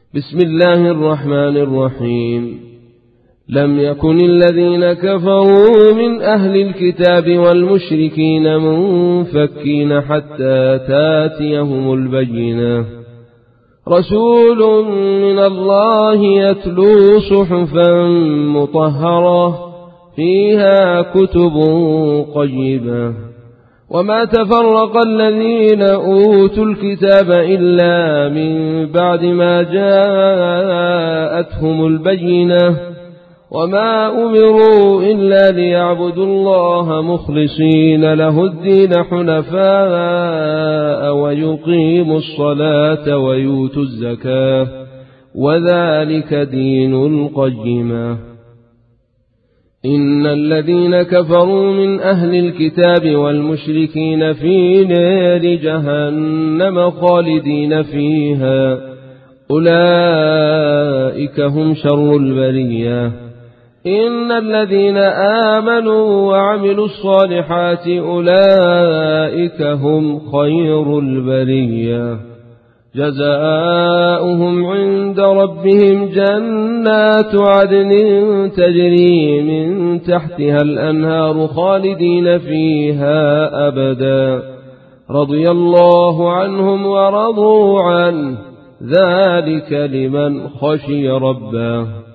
بسم الله الرحمن الرحيم. لم يكن الذين كفروا من أهل الكتاب والمشركين منفكين حتى تاتيهم البينة، رسول من الله يتلو صحفا مطهرة فيها كتب قيمة. وما تفرق الذين أوتوا الكتاب إلا من بعد ما جاءتهم البينة، وما أمروا إلا ليعبدوا الله مخلصين له الدين حنفاء ويقيموا الصلاة ويؤتوا الزكاة وذلك دين القيمة. إن الذين كفروا من أهل الكتاب والمشركين في نار جهنم خالدين فيها، أولئك هم شر البرية. إن الذين آمنوا وعملوا الصالحات أولئك هم خير البرية، جزاؤهم عند ربهم جنات عدن تجري من تحتها الأنهار خالدين فيها أبدا، رضي الله عنهم ورضوا عنه، ذلك لمن خشي ربه.